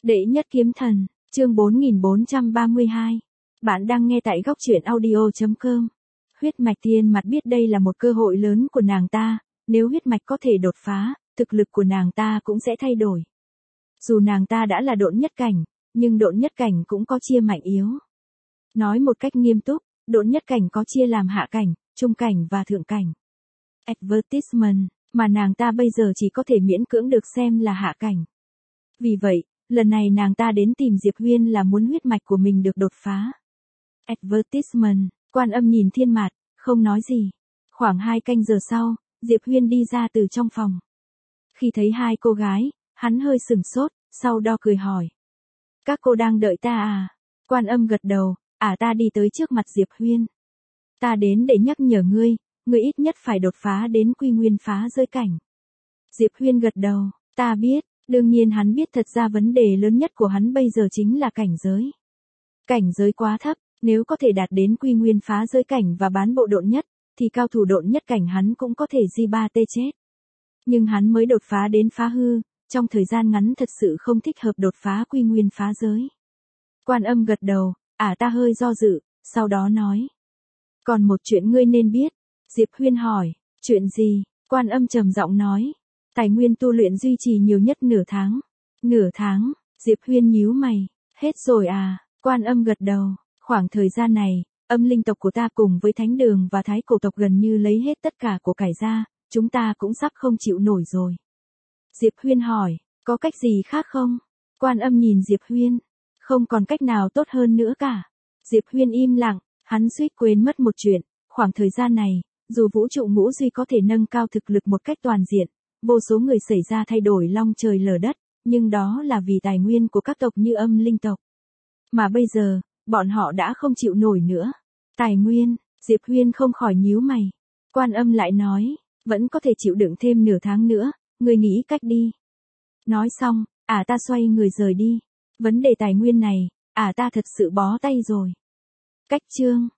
Đệ nhất kiếm thần, chương 4432. Bạn đang nghe tại góc truyện audio.com. Huyết mạch thiên mặt biết đây là một cơ hội lớn của nàng ta, nếu huyết mạch có thể đột phá, thực lực của nàng ta cũng sẽ thay đổi. Dù nàng ta đã là độn nhất cảnh, nhưng độn nhất cảnh cũng có chia mạnh yếu. Nói một cách nghiêm túc, độn nhất cảnh có chia làm hạ cảnh, trung cảnh và thượng cảnh. Advertisement, mà nàng ta bây giờ chỉ có thể miễn cưỡng được xem là hạ cảnh. Vì vậy, lần này nàng ta đến tìm Diệp Huyên là muốn huyết mạch của mình được đột phá. Advertisement, Quan Âm nhìn Thiên Mạt, không nói gì. Khoảng 2 canh giờ sau, Diệp Huyên đi ra từ trong phòng. Khi thấy hai cô gái, hắn hơi sửng sốt, sau đó cười hỏi. Các cô đang đợi ta à? Quan Âm gật đầu, ta đi tới trước mặt Diệp Huyên. Ta đến để nhắc nhở ngươi ít nhất phải đột phá đến quy nguyên phá giới cảnh. Diệp Huyên gật đầu, ta biết. Đương nhiên hắn biết thật ra vấn đề lớn nhất của hắn bây giờ chính là cảnh giới. Cảnh giới quá thấp, nếu có thể đạt đến quy nguyên phá giới cảnh và bán bộ độn nhất, thì cao thủ độn nhất cảnh hắn cũng có thể G3T chết. Nhưng hắn mới đột phá đến phá hư, trong thời gian ngắn thật sự không thích hợp đột phá quy nguyên phá giới. Quan Âm gật đầu, ta hơi do dự, sau đó nói. Còn một chuyện ngươi nên biết. Diệp Huyên hỏi, chuyện gì? Quan Âm trầm giọng nói. Tài nguyên tu luyện duy trì nhiều nhất nửa tháng. Nửa tháng, Diệp Huyên nhíu mày. Hết rồi à? Quan Âm gật đầu. Khoảng thời gian này, âm linh tộc của ta cùng với thánh đường và thái cổ tộc gần như lấy hết tất cả của cải ra, chúng ta cũng sắp không chịu nổi rồi. Diệp Huyên hỏi, có cách gì khác không? Quan Âm nhìn Diệp Huyên. Không còn cách nào tốt hơn nữa cả. Diệp Huyên im lặng, hắn suýt quên mất một chuyện. Khoảng thời gian này, dù vũ trụ ngũ duy có thể nâng cao thực lực một cách toàn diện, vô số người xảy ra thay đổi long trời lở đất, nhưng đó là vì tài nguyên của các tộc như âm linh tộc. Mà bây giờ, bọn họ đã không chịu nổi nữa. Tài nguyên, Diệp Huyên không khỏi nhíu mày. Quan Âm lại nói, vẫn có thể chịu đựng thêm nửa tháng nữa, người nghĩ cách đi. Nói xong, ta xoay người rời đi. Vấn đề tài nguyên này, ta thật sự bó tay rồi. Cách chương.